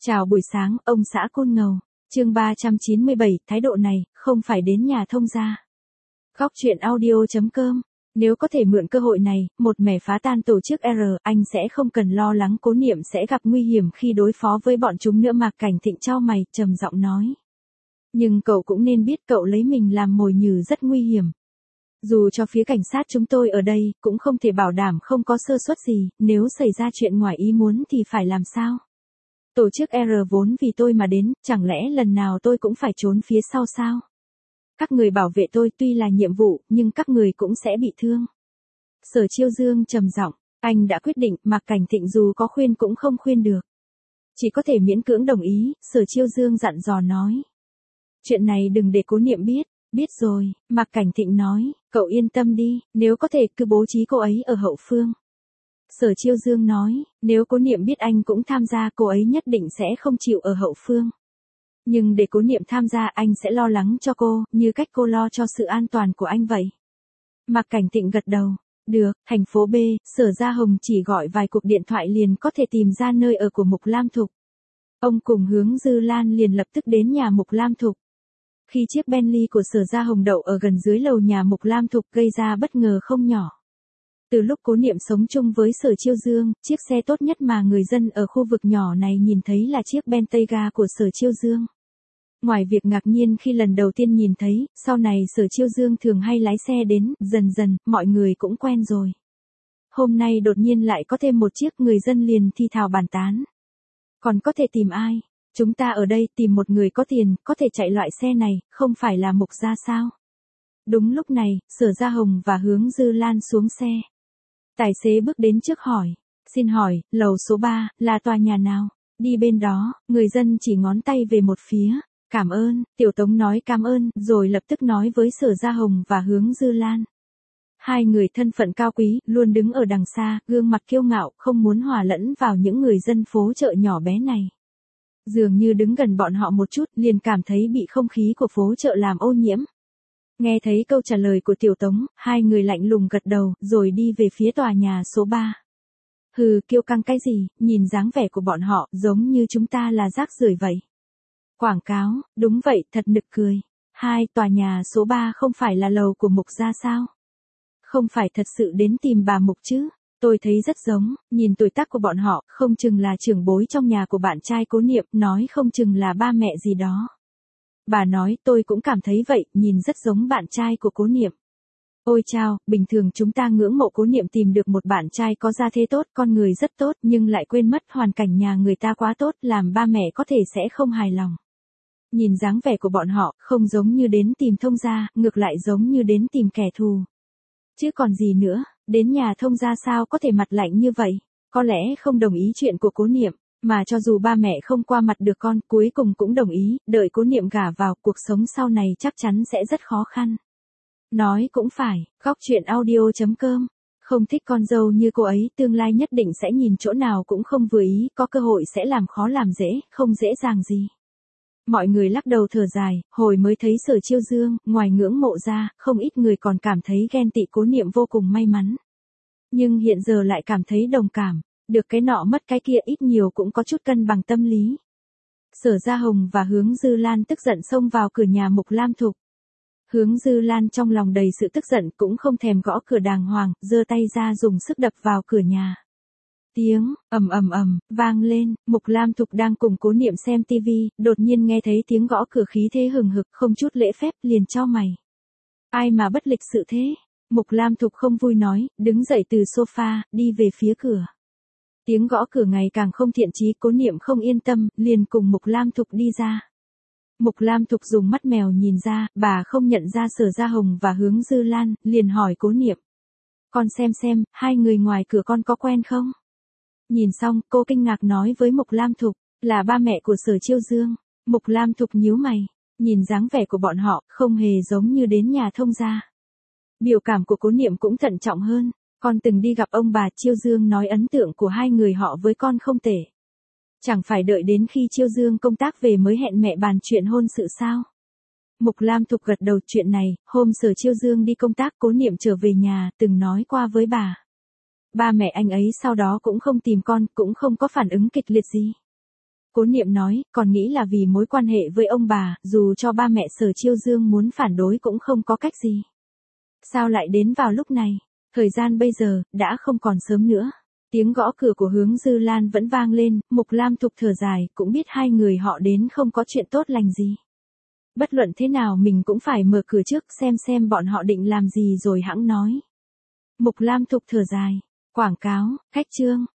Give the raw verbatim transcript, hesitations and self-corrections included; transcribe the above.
Chào buổi sáng, ông xã Côn Ngầu. Chương ba trăm chín mươi bảy, thái độ này, không phải đến nhà thông gia. Góc truyện audio chấm com. Nếu có thể mượn cơ hội này, một mẻ phá tan tổ chức R, anh sẽ không cần lo lắng Cố Niệm sẽ gặp nguy hiểm khi đối phó với bọn chúng nữa. Mạc Cảnh Thịnh chau mày, trầm giọng nói. Nhưng cậu cũng nên biết cậu lấy mình làm mồi nhử rất nguy hiểm. Dù cho phía cảnh sát chúng tôi ở đây, cũng không thể bảo đảm không có sơ suất gì, nếu xảy ra chuyện ngoài ý muốn thì phải làm sao? Tổ chức R vốn vì tôi mà đến, chẳng lẽ lần nào tôi cũng phải trốn phía sau sao? Các người bảo vệ tôi tuy là nhiệm vụ, nhưng các người cũng sẽ bị thương. Sở Chiêu Dương trầm giọng, anh đã quyết định, Mạc Cảnh Thịnh dù có khuyên cũng không khuyên được. Chỉ có thể miễn cưỡng đồng ý, Sở Chiêu Dương dặn dò nói. Chuyện này đừng để Cố Niệm biết. Biết rồi, Mạc Cảnh Thịnh nói, cậu yên tâm đi, nếu có thể cứ bố trí cô ấy ở hậu phương. Sở Chiêu Dương nói, nếu Cố Niệm biết anh cũng tham gia cô ấy nhất định sẽ không chịu ở hậu phương. Nhưng để Cố Niệm tham gia anh sẽ lo lắng cho cô, như cách cô lo cho sự an toàn của anh vậy. Mạc Cảnh Thịnh gật đầu, được, thành phố B, Sở Gia Hồng chỉ gọi vài cuộc điện thoại liền có thể tìm ra nơi ở của Mục Lam Thục. Ông cùng Hướng Dư Lan liền lập tức đến nhà Mục Lam Thục. Khi chiếc Bentley của Sở Gia Hồng đậu ở gần dưới lầu nhà Mục Lam Thục gây ra bất ngờ không nhỏ. Từ lúc Cố Niệm sống chung với Sở Chiêu Dương, chiếc xe tốt nhất mà người dân ở khu vực nhỏ này nhìn thấy là chiếc Bentayga của Sở Chiêu Dương. Ngoài việc ngạc nhiên khi lần đầu tiên nhìn thấy, sau này Sở Chiêu Dương thường hay lái xe đến, dần dần, mọi người cũng quen rồi. Hôm nay đột nhiên lại có thêm một chiếc, người dân liền thi thào bàn tán. Còn có thể tìm ai? Chúng ta ở đây tìm một người có tiền, có thể chạy loại xe này, không phải là Mục gia sao? Đúng lúc này, Sở Gia Hồng và Hướng Dư Lan xuống xe. Tài xế bước đến trước hỏi, xin hỏi, lầu số ba, là tòa nhà nào? Đi bên đó, người dân chỉ ngón tay về một phía. Cảm ơn, Tiểu Tống nói cảm ơn, rồi lập tức nói với Sở Gia Hồng và Hướng Dư Lan. Hai người thân phận cao quý, luôn đứng ở đằng xa, gương mặt kiêu ngạo, không muốn hòa lẫn vào những người dân phố chợ nhỏ bé này. Dường như đứng gần bọn họ một chút, liền cảm thấy bị không khí của phố chợ làm ô nhiễm. Nghe thấy câu trả lời của Tiểu Tống, hai người lạnh lùng gật đầu, rồi đi về phía tòa nhà số ba. Hừ, kiêu căng cái gì, nhìn dáng vẻ của bọn họ, giống như chúng ta là rác rưởi vậy. Quảng cáo, đúng vậy, thật nực cười. Hai, tòa nhà số ba không phải là lầu của Mục gia sao? Không phải thật sự đến tìm bà Mục chứ? Tôi thấy rất giống, nhìn tuổi tác của bọn họ, không chừng là trưởng bối trong nhà của bạn trai Cố Niệm, nói không chừng là ba mẹ gì đó. Bà nói, tôi cũng cảm thấy vậy, nhìn rất giống bạn trai của Cố Niệm. Ôi chao, bình thường chúng ta ngưỡng mộ Cố Niệm tìm được một bạn trai có gia thế tốt, con người rất tốt, nhưng lại quên mất hoàn cảnh nhà người ta quá tốt, làm ba mẹ có thể sẽ không hài lòng. Nhìn dáng vẻ của bọn họ, không giống như đến tìm thông gia, ngược lại giống như đến tìm kẻ thù. Chứ còn gì nữa, đến nhà thông gia sao có thể mặt lạnh như vậy, có lẽ không đồng ý chuyện của Cố Niệm, mà cho dù ba mẹ không qua mặt được con, cuối cùng cũng đồng ý, đợi Cố Niệm gả vào, cuộc sống sau này chắc chắn sẽ rất khó khăn. Nói cũng phải, góc truyện audio chấm com, không thích con dâu như cô ấy, tương lai nhất định sẽ nhìn chỗ nào cũng không vừa ý, có cơ hội sẽ làm khó làm dễ, không dễ dàng gì. Mọi người lắc đầu thở dài, hồi mới thấy Sở Chiêu Dương, ngoài ngưỡng mộ ra, không ít người còn cảm thấy ghen tị Cố Niệm vô cùng may mắn. Nhưng hiện giờ lại cảm thấy đồng cảm, được cái nọ mất cái kia ít nhiều cũng có chút cân bằng tâm lý. Sở Gia Hồng và Hướng Dư Lan tức giận xông vào cửa nhà Mục Lam Thục. Hướng Dư Lan trong lòng đầy sự tức giận cũng không thèm gõ cửa đàng hoàng, giơ tay ra dùng sức đập vào cửa nhà. Tiếng ầm ầm ầm vang lên, Mục Lam Thục đang cùng Cố Niệm xem tivi, đột nhiên nghe thấy tiếng gõ cửa khí thế hừng hực, không chút lễ phép, liền chau mày. Ai mà bất lịch sự thế? Mục Lam Thục không vui nói, đứng dậy từ sofa, đi về phía cửa. Tiếng gõ cửa ngày càng không thiện chí, Cố Niệm không yên tâm, liền cùng Mục Lam Thục đi ra. Mục Lam Thục dùng mắt mèo nhìn ra, bà không nhận ra Sở Gia Hồng và Hướng Dư Lan, liền hỏi Cố Niệm. Con xem xem, hai người ngoài cửa con có quen không? Nhìn xong, cô kinh ngạc nói với Mục Lam Thục, là ba mẹ của Sở Chiêu Dương. Mục Lam Thục nhíu mày, nhìn dáng vẻ của bọn họ, không hề giống như đến nhà thông gia. Biểu cảm của Cố Niệm cũng thận trọng hơn, con từng đi gặp ông bà Chiêu Dương nói ấn tượng của hai người họ với con không tệ. Chẳng phải đợi đến khi Chiêu Dương công tác về mới hẹn mẹ bàn chuyện hôn sự sao? Mục Lam Thục gật đầu, chuyện này, hôm Sở Chiêu Dương đi công tác Cố Niệm trở về nhà, từng nói qua với bà. Ba mẹ anh ấy sau đó cũng không tìm con, cũng không có phản ứng kịch liệt gì. Cố Niệm nói, còn nghĩ là vì mối quan hệ với ông bà, dù cho ba mẹ Sở Chiêu Dương muốn phản đối cũng không có cách gì. Sao lại đến vào lúc này? Thời gian bây giờ, đã không còn sớm nữa. Tiếng gõ cửa của Hướng Dư Lan vẫn vang lên, Mục Lam Thục thở dài, cũng biết hai người họ đến không có chuyện tốt lành gì. Bất luận thế nào mình cũng phải mở cửa trước xem xem bọn họ định làm gì rồi hẵng nói. Mục Lam Thục thở dài. Quảng cáo, khách trương,